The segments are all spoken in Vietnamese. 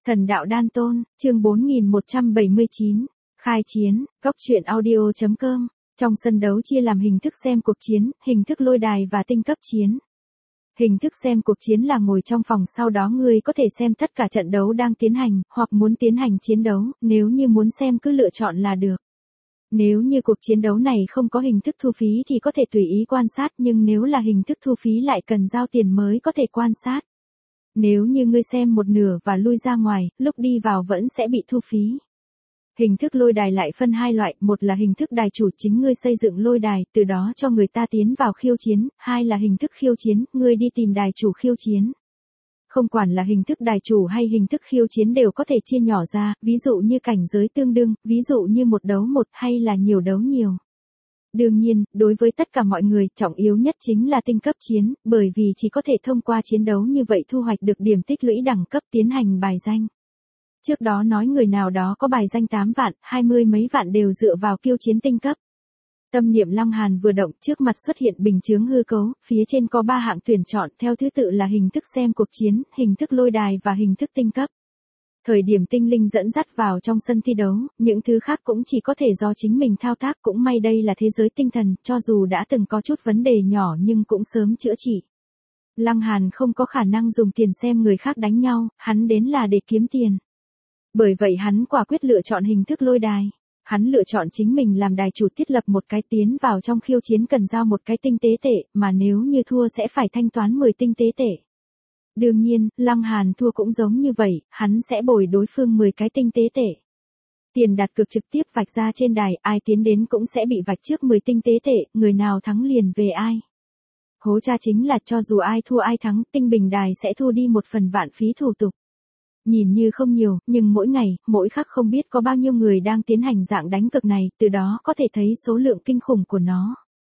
Thần đạo đan tôn, chương 4179, khai chiến, góc truyện audio.com. Trong sân đấu chia làm hình thức xem cuộc chiến, hình thức lôi đài và tinh cấp chiến. Hình thức xem cuộc chiến là ngồi trong phòng, sau đó ngươi có thể xem tất cả trận đấu đang tiến hành, hoặc muốn tiến hành chiến đấu, nếu như muốn xem cứ lựa chọn là được. Nếu như cuộc chiến đấu này không có hình thức thu phí thì có thể tùy ý quan sát, nhưng nếu là hình thức thu phí lại cần giao tiền mới có thể quan sát. Nếu như ngươi xem một nửa và lui ra ngoài, lúc đi vào vẫn sẽ bị thu phí. Hình thức lôi đài lại phân hai loại, một là hình thức đài chủ, chính ngươi xây dựng lôi đài, từ đó cho người ta tiến vào khiêu chiến, hai là hình thức khiêu chiến, ngươi đi tìm đài chủ khiêu chiến. Không quản là hình thức đài chủ hay hình thức khiêu chiến đều có thể chia nhỏ ra, ví dụ như cảnh giới tương đương, ví dụ như một đấu một hay là nhiều đấu nhiều. Đương nhiên, đối với tất cả mọi người, trọng yếu nhất chính là tinh cấp chiến, bởi vì chỉ có thể thông qua chiến đấu như vậy thu hoạch được điểm tích lũy đẳng cấp tiến hành bài danh. Trước đó nói người nào đó có bài danh 8 vạn, 20 mấy vạn đều dựa vào kiêu chiến tinh cấp. Tâm niệm Lăng Hàn vừa động, trước mặt xuất hiện bình chướng hư cấu, phía trên có 3 hạng tuyển chọn theo thứ tự là hình thức xem cuộc chiến, hình thức lôi đài và hình thức tinh cấp. Thời điểm tinh linh dẫn dắt vào trong sân thi đấu, những thứ khác cũng chỉ có thể do chính mình thao tác, cũng may đây là thế giới tinh thần, cho dù đã từng có chút vấn đề nhỏ nhưng cũng sớm chữa trị. Lăng Hàn không có khả năng dùng tiền xem người khác đánh nhau, hắn đến là để kiếm tiền. Bởi vậy hắn quả quyết lựa chọn hình thức lôi đài. Hắn lựa chọn chính mình làm đài chủ, thiết lập một cái tiến vào trong khiêu chiến cần giao một cái tinh tế tệ, mà nếu như thua sẽ phải thanh toán 10 tinh tế tệ. Đương nhiên, Lăng Hàn thua cũng giống như vậy, hắn sẽ bồi đối phương 10 cái tinh tế tệ. Tiền đặt cược trực tiếp vạch ra trên đài, ai tiến đến cũng sẽ bị vạch trước 10 tinh tế tệ, người nào thắng liền về ai. Hố cha chính là cho dù ai thua ai thắng, tinh bình đài sẽ thu đi một phần vạn phí thủ tục. Nhìn như không nhiều, nhưng mỗi ngày, mỗi khắc không biết có bao nhiêu người đang tiến hành dạng đánh cược này, từ đó có thể thấy số lượng kinh khủng của nó.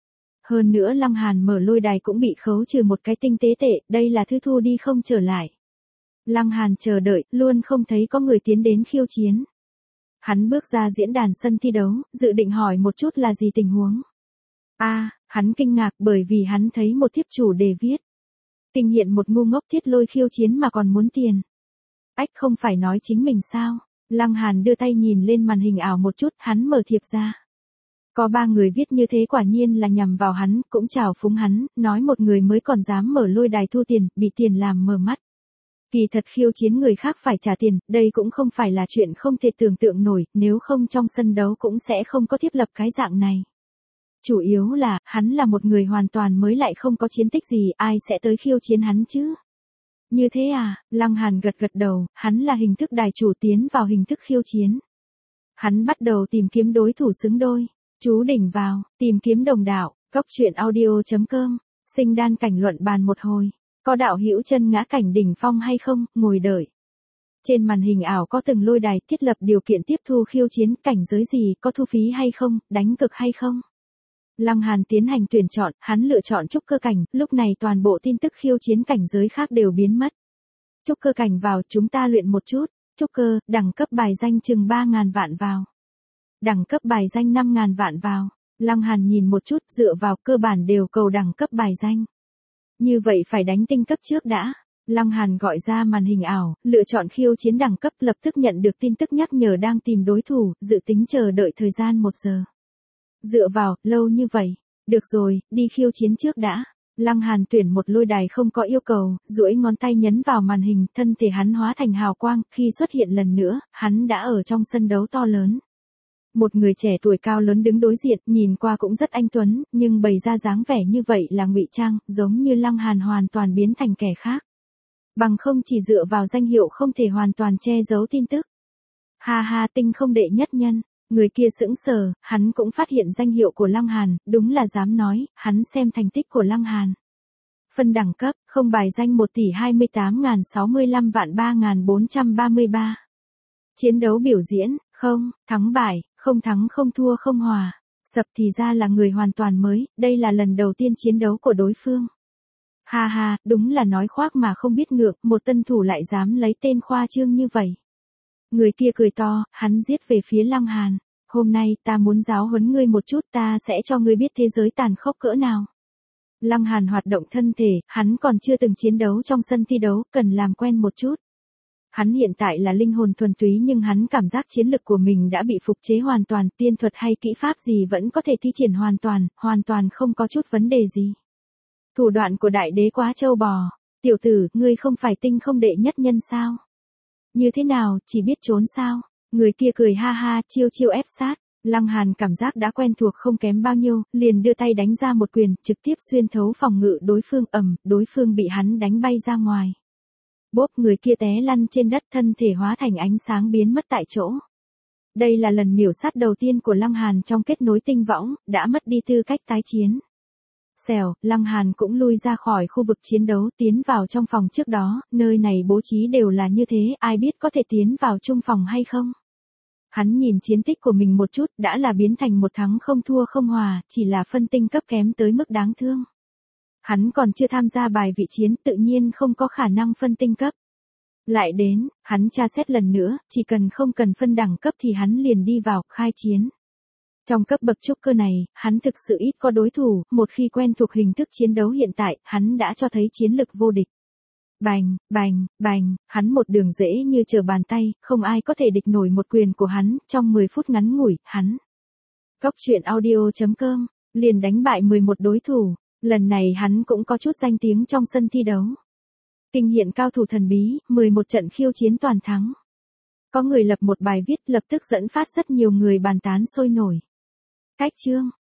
Hơn nữa Lăng Hàn mở lôi đài cũng bị khấu trừ một cái tinh tế tệ, đây là thứ thu đi không trở lại. Lăng Hàn chờ đợi, luôn không thấy có người tiến đến khiêu chiến. Hắn bước ra diễn đàn sân thi đấu, dự định hỏi một chút là gì tình huống. Hắn kinh ngạc bởi vì hắn thấy một thiếp chủ đề viết. Kinh hiện một ngu ngốc thiết lôi khiêu chiến mà còn muốn tiền. Không phải nói chính mình sao? Lăng Hàn đưa tay nhìn lên màn hình ảo một chút, hắn mở thiệp ra. Có 3 người viết như thế, quả nhiên là nhằm vào hắn, cũng chào phúng hắn, nói một người mới còn dám mở lôi đài thu tiền, bị tiền làm mờ mắt. Kỳ thật khiêu chiến người khác phải trả tiền, đây cũng không phải là chuyện không thể tưởng tượng nổi, nếu không trong sân đấu cũng sẽ không có thiết lập cái dạng này. Chủ yếu là, hắn là một người hoàn toàn mới lại không có chiến tích gì, ai sẽ tới khiêu chiến hắn chứ? Như thế à? Lăng Hàn gật gật đầu, hắn là hình thức đài chủ tiến vào hình thức khiêu chiến. Hắn bắt đầu tìm kiếm đối thủ xứng đôi. Chú đỉnh vào, tìm kiếm đồng đạo, góc truyện audio.com. Sinh đan cảnh luận bàn một hồi. Có đạo hữu chân ngã cảnh đỉnh phong hay không, ngồi đợi. Trên màn hình ảo có từng lôi đài, thiết lập điều kiện tiếp thu khiêu chiến, cảnh giới gì, có thu phí hay không, đánh cực hay không. Lăng Hàn tiến hành tuyển chọn, hắn lựa chọn trúc cơ cảnh, lúc này toàn bộ tin tức khiêu chiến cảnh giới khác đều biến mất. Trúc cơ cảnh vào, chúng ta luyện một chút. Trúc cơ, đẳng cấp bài danh chừng 3.000 vạn vào. Đẳng cấp bài danh 5.000 vạn vào. Lăng Hàn nhìn một chút, dựa vào cơ bản đều cầu đẳng cấp bài danh. Như vậy phải đánh tinh cấp trước đã. Lăng Hàn gọi ra màn hình ảo, lựa chọn khiêu chiến đẳng cấp, lập tức nhận được tin tức nhắc nhở đang tìm đối thủ, dự tính chờ đợi thời gian 1 giờ. Dựa vào, lâu như vậy. Được rồi, đi khiêu chiến trước đã. Lăng Hàn tuyển một lôi đài không có yêu cầu, duỗi ngón tay nhấn vào màn hình, thân thể hắn hóa thành hào quang, khi xuất hiện lần nữa, hắn đã ở trong sân đấu to lớn. Một người trẻ tuổi cao lớn đứng đối diện, nhìn qua cũng rất anh tuấn, nhưng bày ra dáng vẻ như vậy là ngụy trang, giống như Lăng Hàn hoàn toàn biến thành kẻ khác. Bằng không chỉ dựa vào danh hiệu không thể hoàn toàn che giấu tin tức. Ha, tinh không đệ nhất nhân. Người kia sững sờ, hắn cũng phát hiện danh hiệu của Lăng Hàn, đúng là dám nói, hắn xem thành tích của Lăng Hàn. Phân đẳng cấp, không bài danh 1.028.065 vạn 3.433. Chiến đấu biểu diễn, không, thắng bại, không thắng không thua không hòa. Sập thì ra là người hoàn toàn mới, đây là lần đầu tiên chiến đấu của đối phương. Ha, đúng là nói khoác mà không biết ngượng, một tân thủ lại dám lấy tên khoa trương như vậy. Người kia cười to, hắn giết về phía Lăng Hàn. Hôm nay ta muốn giáo huấn ngươi một chút, ta sẽ cho ngươi biết thế giới tàn khốc cỡ nào. Lăng Hàn hoạt động thân thể, hắn còn chưa từng chiến đấu trong sân thi đấu, cần làm quen một chút. Hắn hiện tại là linh hồn thuần túy nhưng hắn cảm giác chiến lực của mình đã bị phục chế hoàn toàn, tiên thuật hay kỹ pháp gì vẫn có thể thi triển hoàn toàn không có chút vấn đề gì. Thủ đoạn của đại đế quá trâu bò. Tiểu tử, ngươi không phải tinh không đệ nhất nhân sao? Như thế nào, chỉ biết trốn sao? Người kia cười ha ha, chiêu chiêu ép sát. Lăng Hàn cảm giác đã quen thuộc không kém bao nhiêu, liền đưa tay đánh ra một quyền, trực tiếp xuyên thấu phòng ngự đối phương, đối phương bị hắn đánh bay ra ngoài. Bốp, người kia té lăn trên đất, thân thể hóa thành ánh sáng biến mất tại chỗ. Đây là lần miểu sát đầu tiên của Lăng Hàn trong kết nối tinh võng, đã mất đi tư cách tái chiến. Xèo, Lăng Hàn cũng lui ra khỏi khu vực chiến đấu, tiến vào trong phòng trước đó, nơi này bố trí đều là như thế, ai biết có thể tiến vào chung phòng hay không. Hắn nhìn chiến tích của mình một chút, đã là biến thành một thắng không thua không hòa, chỉ là phân tinh cấp kém tới mức đáng thương. Hắn còn chưa tham gia bài vị chiến, tự nhiên không có khả năng phân tinh cấp. Lại đến, hắn tra xét lần nữa, chỉ cần không cần phân đẳng cấp thì hắn liền đi vào, khai chiến. Trong cấp bậc trúc cơ này, hắn thực sự ít có đối thủ, một khi quen thuộc hình thức chiến đấu hiện tại, hắn đã cho thấy chiến lực vô địch. Bành, bành, bành, hắn một đường dễ như trở bàn tay, không ai có thể địch nổi một quyền của hắn, trong 10 phút ngắn ngủi, hắn. Cóc truyện audio.com, liền đánh bại 11 đối thủ, lần này hắn cũng có chút danh tiếng trong sân thi đấu. Kinh hiện cao thủ thần bí, 11 trận khiêu chiến toàn thắng. Có người lập một bài viết lập tức dẫn phát rất nhiều người bàn tán sôi nổi. Cách chương.